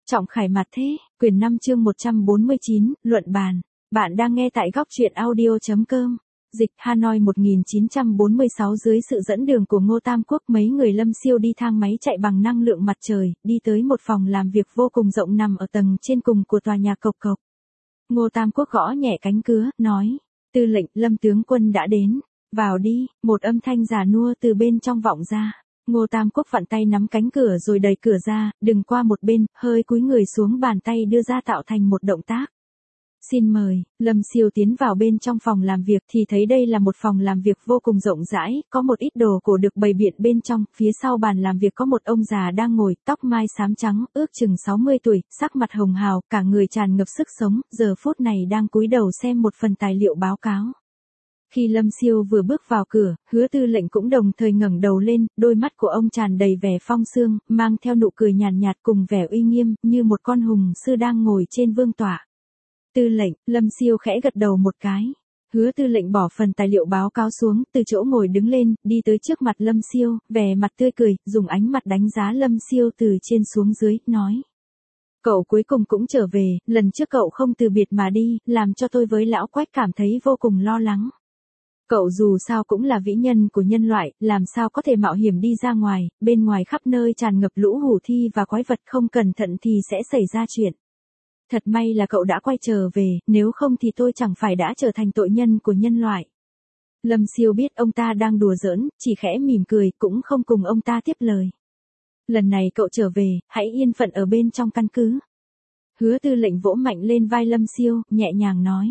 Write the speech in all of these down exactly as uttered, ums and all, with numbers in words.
Trọng Khải Mặt Thế, quyển năm chương một trăm bốn mươi chín, luận bàn. Bạn đang nghe tại góc truyện audio.com. Dịch Hanoi một nghìn chín trăm bốn mươi sáu dưới sự dẫn đường của Ngô Tam Quốc, mấy người Lâm Siêu đi thang máy chạy bằng năng lượng mặt trời, đi tới một phòng làm việc vô cùng rộng nằm ở tầng trên cùng của tòa nhà cộc cộc. Ngô Tam Quốc gõ nhẹ cánh cửa, nói, tư lệnh, Lâm tướng quân đã đến, vào đi, một âm thanh già nua từ bên trong vọng ra. Ngô Tam Quốc vặn tay nắm cánh cửa rồi đẩy cửa ra, đừng qua một bên, hơi cúi người xuống, bàn tay đưa ra tạo thành một động tác. Xin mời. Lâm Siêu tiến vào bên trong phòng làm việc thì thấy đây là một phòng làm việc vô cùng rộng rãi, có một ít đồ cổ được bày biện bên trong, phía sau bàn làm việc có một ông già đang ngồi, tóc mai xám trắng, ước chừng sáu mươi tuổi, sắc mặt hồng hào, cả người tràn ngập sức sống, giờ phút này đang cúi đầu xem một phần tài liệu báo cáo. Khi Lâm Siêu vừa bước vào cửa, Hứa tư lệnh cũng đồng thời ngẩng đầu lên, đôi mắt của ông tràn đầy vẻ phong sương, mang theo nụ cười nhàn nhạt, nhạt cùng vẻ uy nghiêm, như một con hùng sư đang ngồi trên vương tọa. Tư lệnh, Lâm Siêu khẽ gật đầu một cái. Hứa tư lệnh bỏ phần tài liệu báo cáo xuống, từ chỗ ngồi đứng lên, đi tới trước mặt Lâm Siêu, vẻ mặt tươi cười, dùng ánh mặt đánh giá Lâm Siêu từ trên xuống dưới, nói. Cậu cuối cùng cũng trở về, lần trước cậu không từ biệt mà đi, làm cho tôi với lão Quách cảm thấy vô cùng lo lắng. Cậu dù sao cũng là vĩ nhân của nhân loại, làm sao có thể mạo hiểm đi ra ngoài, bên ngoài khắp nơi tràn ngập lũ hủ thi và quái vật, không cẩn thận thì sẽ xảy ra chuyện. Thật may là cậu đã quay trở về, nếu không thì tôi chẳng phải đã trở thành tội nhân của nhân loại. Lâm Siêu biết ông ta đang đùa giỡn, chỉ khẽ mỉm cười, cũng không cùng ông ta tiếp lời. Lần này cậu trở về, hãy yên phận ở bên trong căn cứ. Hứa tư lệnh vỗ mạnh lên vai Lâm Siêu, nhẹ nhàng nói.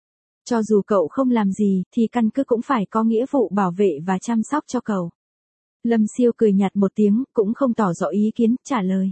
Cho dù cậu không làm gì, thì căn cứ cũng phải có nghĩa vụ bảo vệ và chăm sóc cho cậu. Lâm Siêu cười nhạt một tiếng, cũng không tỏ rõ ý kiến, trả lời.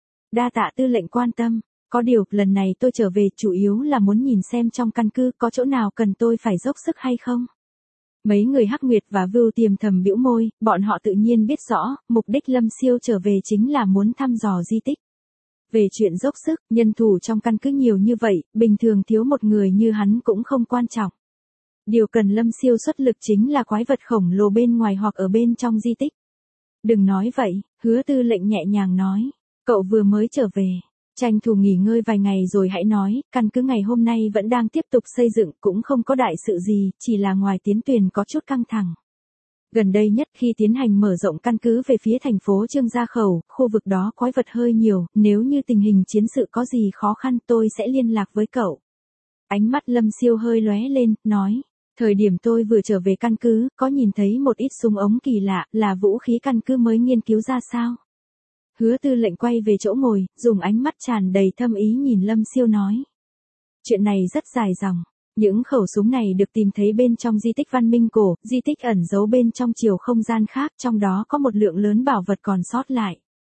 Đa tạ tư lệnh quan tâm, có điều, lần này tôi trở về chủ yếu là muốn nhìn xem trong căn cứ có chỗ nào cần tôi phải dốc sức hay không. Mấy người Hắc Nguyệt và Vưu Tiềm thầm bĩu môi, bọn họ tự nhiên biết rõ, mục đích Lâm Siêu trở về chính là muốn thăm dò di tích. Về chuyện dốc sức, nhân thủ trong căn cứ nhiều như vậy, bình thường thiếu một người như hắn cũng không quan trọng. Điều cần Lâm Siêu xuất lực chính là quái vật khổng lồ bên ngoài hoặc ở bên trong di tích. Đừng nói vậy, Hứa tư lệnh nhẹ nhàng nói. Cậu vừa mới trở về, tranh thủ nghỉ ngơi vài ngày rồi hãy nói, căn cứ ngày hôm nay vẫn đang tiếp tục xây dựng, cũng không có đại sự gì, chỉ là ngoài tiến tuyển có chút căng thẳng. Gần đây nhất khi tiến hành mở rộng căn cứ về phía thành phố Trương Gia Khẩu, khu vực đó quái vật hơi nhiều, nếu như tình hình chiến sự có gì khó khăn tôi sẽ liên lạc với cậu. Ánh mắt Lâm Siêu hơi lóe lên, nói, thời điểm tôi vừa trở về căn cứ, có nhìn thấy một ít súng ống kỳ lạ, là vũ khí căn cứ mới nghiên cứu ra sao? Hứa tư lệnh quay về chỗ ngồi, dùng ánh mắt tràn đầy thâm ý nhìn Lâm Siêu nói. Chuyện này rất dài dòng. Những khẩu súng này được tìm thấy bên trong di tích văn minh cổ, di tích ẩn giấu bên trong chiều không gian khác, trong đó có một lượng lớn bảo vật còn sót lại.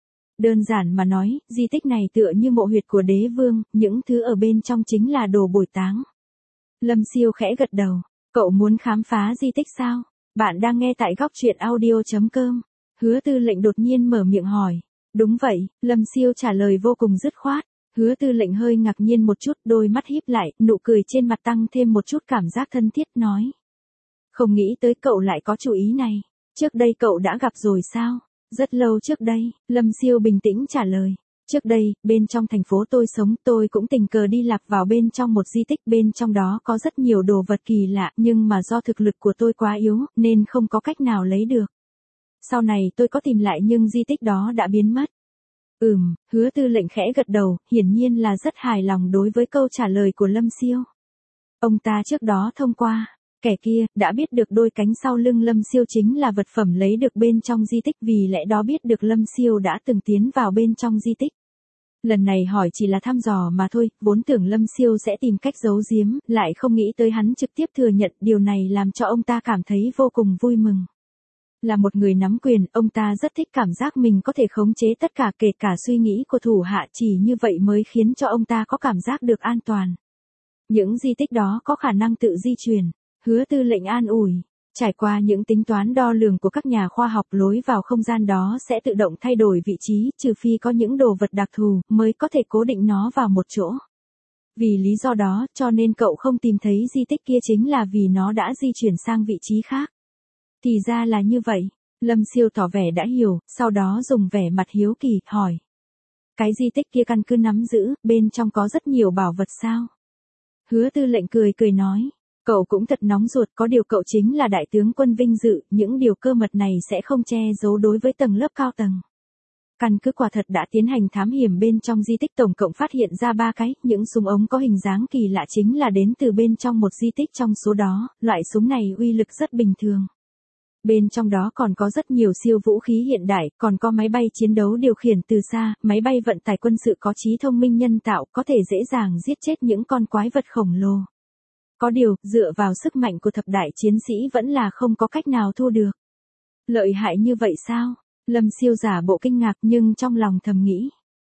Đơn giản mà nói, di tích này tựa như mộ huyệt của đế vương, những thứ ở bên trong chính là đồ bồi táng. Lâm Siêu khẽ gật đầu, cậu muốn khám phá di tích sao? Bạn đang nghe tại góc truyện audio.com. Hứa tư lệnh đột nhiên mở miệng hỏi. Đúng vậy, Lâm Siêu trả lời vô cùng dứt khoát. Hứa tư lệnh hơi ngạc nhiên một chút, đôi mắt híp lại, nụ cười trên mặt tăng thêm một chút cảm giác thân thiết, nói. Không nghĩ tới cậu lại có chủ ý này. Trước đây cậu đã gặp rồi sao? Rất lâu trước đây, Lâm Siêu bình tĩnh trả lời. Trước đây, bên trong thành phố tôi sống, tôi cũng tình cờ đi lạc vào bên trong một di tích, bên trong đó có rất nhiều đồ vật kỳ lạ, nhưng mà do thực lực của tôi quá yếu, nên không có cách nào lấy được. Sau này tôi có tìm lại nhưng di tích đó đã biến mất. Ừm, Hứa tư lệnh khẽ gật đầu, hiển nhiên là rất hài lòng đối với câu trả lời của Lâm Siêu. Ông ta trước đó thông qua, kẻ kia, đã biết được đôi cánh sau lưng Lâm Siêu chính là vật phẩm lấy được bên trong di tích, vì lẽ đó biết được Lâm Siêu đã từng tiến vào bên trong di tích. Lần này hỏi chỉ là thăm dò mà thôi, vốn tưởng Lâm Siêu sẽ tìm cách giấu giếm, lại không nghĩ tới hắn trực tiếp thừa nhận, điều này làm cho ông ta cảm thấy vô cùng vui mừng. Là một người nắm quyền, ông ta rất thích cảm giác mình có thể khống chế tất cả, kể cả suy nghĩ của thủ hạ, chỉ như vậy mới khiến cho ông ta có cảm giác được an toàn. Những di tích đó có khả năng tự di chuyển, Hứa tư lệnh an ủi. Trải qua những tính toán đo lường của các nhà khoa học, lối vào không gian đó sẽ tự động thay đổi vị trí, trừ phi có những đồ vật đặc thù, mới có thể cố định nó vào một chỗ. Vì lý do đó, cho nên cậu không tìm thấy di tích kia chính là vì nó đã di chuyển sang vị trí khác. Thì ra là như vậy, Lâm Siêu tỏ vẻ đã hiểu, sau đó dùng vẻ mặt hiếu kỳ, hỏi. Cái di tích kia căn cứ nắm giữ, bên trong có rất nhiều bảo vật sao? Hứa Tư lệnh cười cười nói. Cậu cũng thật nóng ruột, có điều cậu chính là đại tướng quân vinh dự, những điều cơ mật này sẽ không che giấu đối với tầng lớp cao tầng. Căn cứ quả thật đã tiến hành thám hiểm bên trong di tích, tổng cộng phát hiện ra ba cái, những súng ống có hình dáng kỳ lạ chính là đến từ bên trong một di tích trong số đó, loại súng này uy lực rất bình thường. Bên trong đó còn có rất nhiều siêu vũ khí hiện đại, còn có máy bay chiến đấu điều khiển từ xa, máy bay vận tải quân sự có trí thông minh nhân tạo, có thể dễ dàng giết chết những con quái vật khổng lồ. Có điều, dựa vào sức mạnh của thập đại chiến sĩ vẫn là không có cách nào thu được. Lợi hại như vậy sao? Lâm Siêu giả bộ kinh ngạc nhưng trong lòng thầm nghĩ.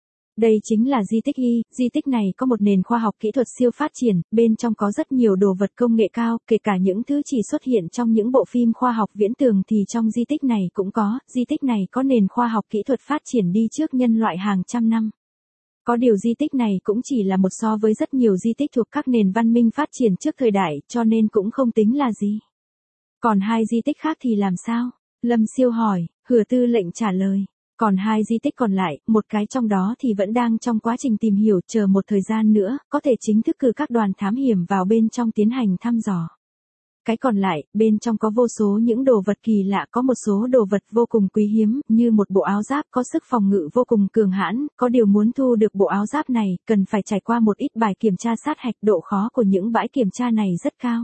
Đây chính là di tích Y, di tích này có một nền khoa học kỹ thuật siêu phát triển, bên trong có rất nhiều đồ vật công nghệ cao, kể cả những thứ chỉ xuất hiện trong những bộ phim khoa học viễn tưởng thì trong di tích này cũng có, di tích này có nền khoa học kỹ thuật phát triển đi trước nhân loại hàng trăm năm. Có điều di tích này cũng chỉ là một so với rất nhiều di tích thuộc các nền văn minh phát triển trước thời đại, cho nên cũng không tính là gì. Còn hai di tích khác thì làm sao? Lâm Siêu hỏi, Hứa Tư lệnh trả lời. Còn hai di tích còn lại, một cái trong đó thì vẫn đang trong quá trình tìm hiểu, chờ một thời gian nữa, có thể chính thức cử các đoàn thám hiểm vào bên trong tiến hành thăm dò. Cái còn lại, bên trong có vô số những đồ vật kỳ lạ, có một số đồ vật vô cùng quý hiếm, như một bộ áo giáp có sức phòng ngự vô cùng cường hãn, có điều muốn thu được bộ áo giáp này, cần phải trải qua một ít bài kiểm tra sát hạch, độ khó của những bãi kiểm tra này rất cao.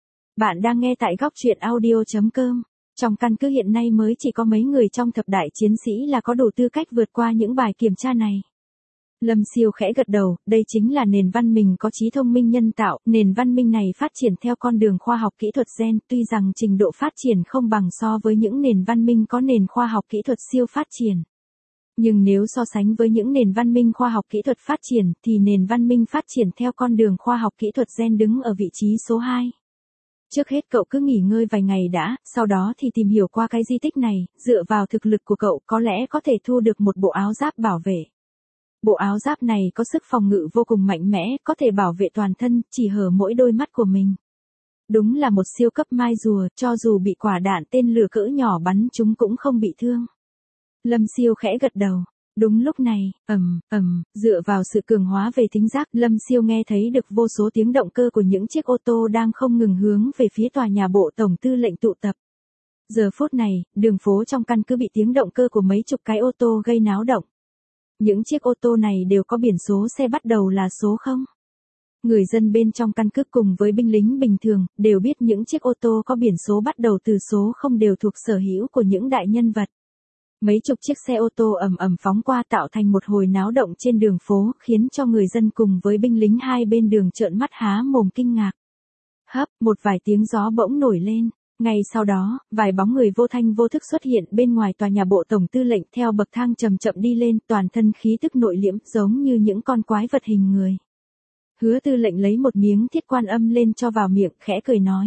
Bạn đang nghe tại góc truyện audio chấm com. Trong căn cứ hiện nay mới chỉ có mấy người trong thập đại chiến sĩ là có đủ tư cách vượt qua những bài kiểm tra này. Lâm Siêu khẽ gật đầu, đây chính là nền văn minh có trí thông minh nhân tạo, nền văn minh này phát triển theo con đường khoa học kỹ thuật gen, tuy rằng trình độ phát triển không bằng so với những nền văn minh có nền khoa học kỹ thuật siêu phát triển. Nhưng nếu so sánh với những nền văn minh khoa học kỹ thuật phát triển thì nền văn minh phát triển theo con đường khoa học kỹ thuật gen đứng ở vị trí số hai. Trước hết cậu cứ nghỉ ngơi vài ngày đã, sau đó thì tìm hiểu qua cái di tích này, dựa vào thực lực của cậu có lẽ có thể thu được một bộ áo giáp bảo vệ. Bộ áo giáp này có sức phòng ngự vô cùng mạnh mẽ, có thể bảo vệ toàn thân, chỉ hở mỗi đôi mắt của mình. Đúng là một siêu cấp mai rùa, cho dù bị quả đạn tên lửa cỡ nhỏ bắn chúng cũng không bị thương. Lâm Siêu khẽ gật đầu. Đúng lúc này, ầm, ầm, dựa vào sự cường hóa về thính giác, Lâm Siêu nghe thấy được vô số tiếng động cơ của những chiếc ô tô đang không ngừng hướng về phía tòa nhà bộ tổng tư lệnh tụ tập. Giờ phút này, đường phố trong căn cứ bị tiếng động cơ của mấy chục cái ô tô gây náo động. Những chiếc ô tô này đều có biển số xe bắt đầu là số không. Người dân bên trong căn cứ cùng với binh lính bình thường, đều biết những chiếc ô tô có biển số bắt đầu từ số không đều thuộc sở hữu của những đại nhân vật. Mấy chục chiếc xe ô tô ầm ầm phóng qua tạo thành một hồi náo động trên đường phố, khiến cho người dân cùng với binh lính hai bên đường trợn mắt há mồm kinh ngạc. Hấp, một vài tiếng gió bỗng nổi lên. Ngay sau đó, vài bóng người vô thanh vô thức xuất hiện bên ngoài tòa nhà bộ tổng tư lệnh theo bậc thang chậm chậm đi lên, toàn thân khí tức nội liễm giống như những con quái vật hình người. Hứa Tư lệnh lấy một miếng thiết quan âm lên cho vào miệng, khẽ cười nói.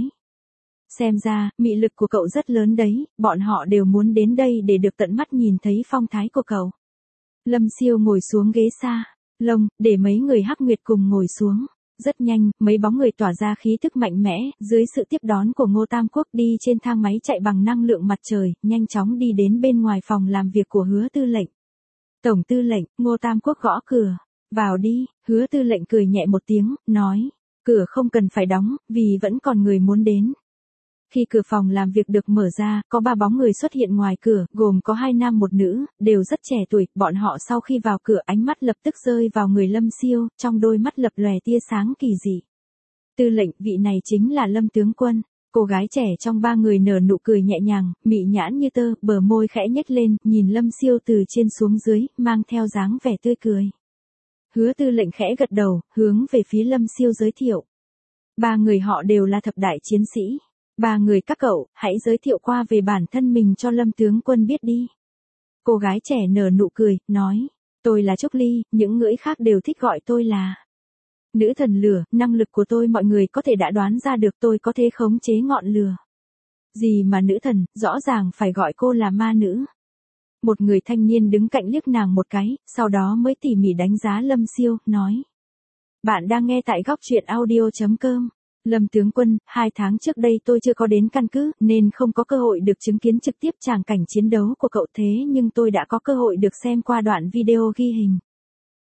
Xem ra, mị lực của cậu rất lớn đấy, bọn họ đều muốn đến đây để được tận mắt nhìn thấy phong thái của cậu. Lâm Siêu ngồi xuống ghế xa, lông, để mấy người Hắc Nguyệt cùng ngồi xuống. Rất nhanh, mấy bóng người tỏa ra khí tức mạnh mẽ, dưới sự tiếp đón của Ngô Tam Quốc đi trên thang máy chạy bằng năng lượng mặt trời, nhanh chóng đi đến bên ngoài phòng làm việc của Hứa Tư lệnh. Tổng tư lệnh, Ngô Tam Quốc gõ cửa. Vào đi, Hứa Tư lệnh cười nhẹ một tiếng, nói. Cửa không cần phải đóng, vì vẫn còn người muốn đến. Khi cửa phòng làm việc được mở ra, có ba bóng người xuất hiện ngoài cửa, gồm có hai nam một nữ, đều rất trẻ tuổi, bọn họ sau khi vào cửa ánh mắt lập tức rơi vào người Lâm Siêu, trong đôi mắt lập lòe tia sáng kỳ dị. Tư lệnh, vị này chính là Lâm tướng quân. Cô gái trẻ trong ba người nở nụ cười nhẹ nhàng, mị nhãn như tơ, bờ môi khẽ nhếch lên, nhìn Lâm Siêu từ trên xuống dưới, mang theo dáng vẻ tươi cười. Hứa Tư lệnh khẽ gật đầu, hướng về phía Lâm Siêu giới thiệu. Ba người họ đều là thập đại chiến sĩ. Ba người các cậu, hãy giới thiệu qua về bản thân mình cho Lâm tướng quân biết đi. Cô gái trẻ nở nụ cười, nói, tôi là Trúc Ly, những người khác đều thích gọi tôi là nữ thần lửa, năng lực của tôi mọi người có thể đã đoán ra được, tôi có thể khống chế ngọn lửa. Gì mà nữ thần, rõ ràng phải gọi cô là ma nữ. Một người thanh niên đứng cạnh liếc nàng một cái, sau đó mới tỉ mỉ đánh giá Lâm Siêu, nói. Bạn đang nghe tại góc truyện audio chấm com. Lâm tướng quân, hai tháng trước đây tôi chưa có đến căn cứ, nên không có cơ hội được chứng kiến trực tiếp tràng cảnh chiến đấu của cậu, thế nhưng tôi đã có cơ hội được xem qua đoạn video ghi hình.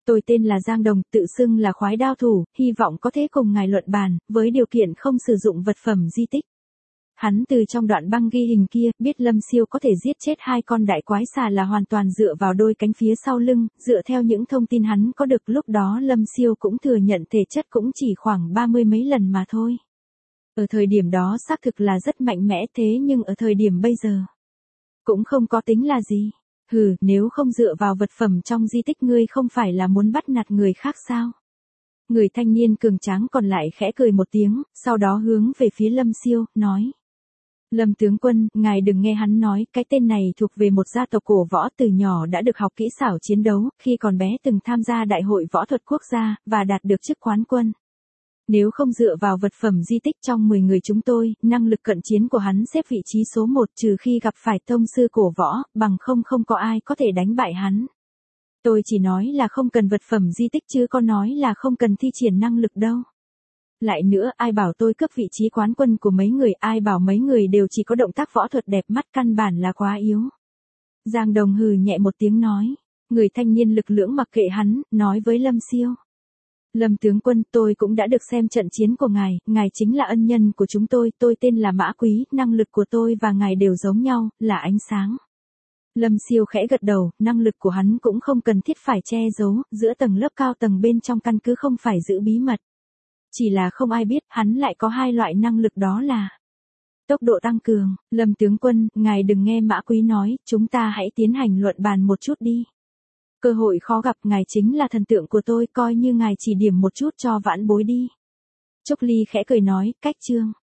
Tôi tên là Giang Đồng, tự xưng là khoái đao thủ, hy vọng có thể cùng ngài luận bàn, với điều kiện không sử dụng vật phẩm di tích. Hắn từ trong đoạn băng ghi hình kia, biết Lâm Siêu có thể giết chết hai con đại quái xà là hoàn toàn dựa vào đôi cánh phía sau lưng, dựa theo những thông tin hắn có được lúc đó Lâm Siêu cũng thừa nhận thể chất cũng chỉ khoảng ba mươi mấy lần mà thôi. Ở thời điểm đó xác thực là rất mạnh mẽ thế nhưng ở thời điểm bây giờ, cũng không có tính là gì. Hừ, nếu không dựa vào vật phẩm trong di tích ngươi không phải là muốn bắt nạt người khác sao? Người thanh niên cường tráng còn lại khẽ cười một tiếng, sau đó hướng về phía Lâm Siêu, nói. Lâm tướng quân, ngài đừng nghe hắn nói, cái tên này thuộc về một gia tộc cổ võ từ nhỏ đã được học kỹ xảo chiến đấu, khi còn bé từng tham gia đại hội võ thuật quốc gia, và đạt được chức quán quân. Nếu không dựa vào vật phẩm di tích trong mười người chúng tôi, năng lực cận chiến của hắn xếp vị trí số một trừ khi gặp phải tông sư cổ võ, bằng không không có ai có thể đánh bại hắn. Tôi chỉ nói là không cần vật phẩm di tích chứ có nói là không cần thi triển năng lực đâu. Lại nữa, ai bảo tôi cướp vị trí quán quân của mấy người, ai bảo mấy người đều chỉ có động tác võ thuật đẹp mắt căn bản là quá yếu. Giang Đồng hừ nhẹ một tiếng nói. Người thanh niên lực lưỡng mặc kệ hắn, nói với Lâm Siêu. Lâm tướng quân, tôi cũng đã được xem trận chiến của ngài, ngài chính là ân nhân của chúng tôi, tôi tên là Mã Quý, năng lực của tôi và ngài đều giống nhau, là ánh sáng. Lâm Siêu khẽ gật đầu, năng lực của hắn cũng không cần thiết phải che giấu, giữa tầng lớp cao tầng bên trong căn cứ không phải giữ bí mật. Chỉ là không ai biết, hắn lại có hai loại năng lực đó là tốc độ tăng cường. Lâm tướng quân, ngài đừng nghe Mã Quý nói, chúng ta hãy tiến hành luận bàn một chút đi. Cơ hội khó gặp, ngài chính là thần tượng của tôi, coi như ngài chỉ điểm một chút cho vãn bối đi. Trúc Ly khẽ cười nói, cách chương.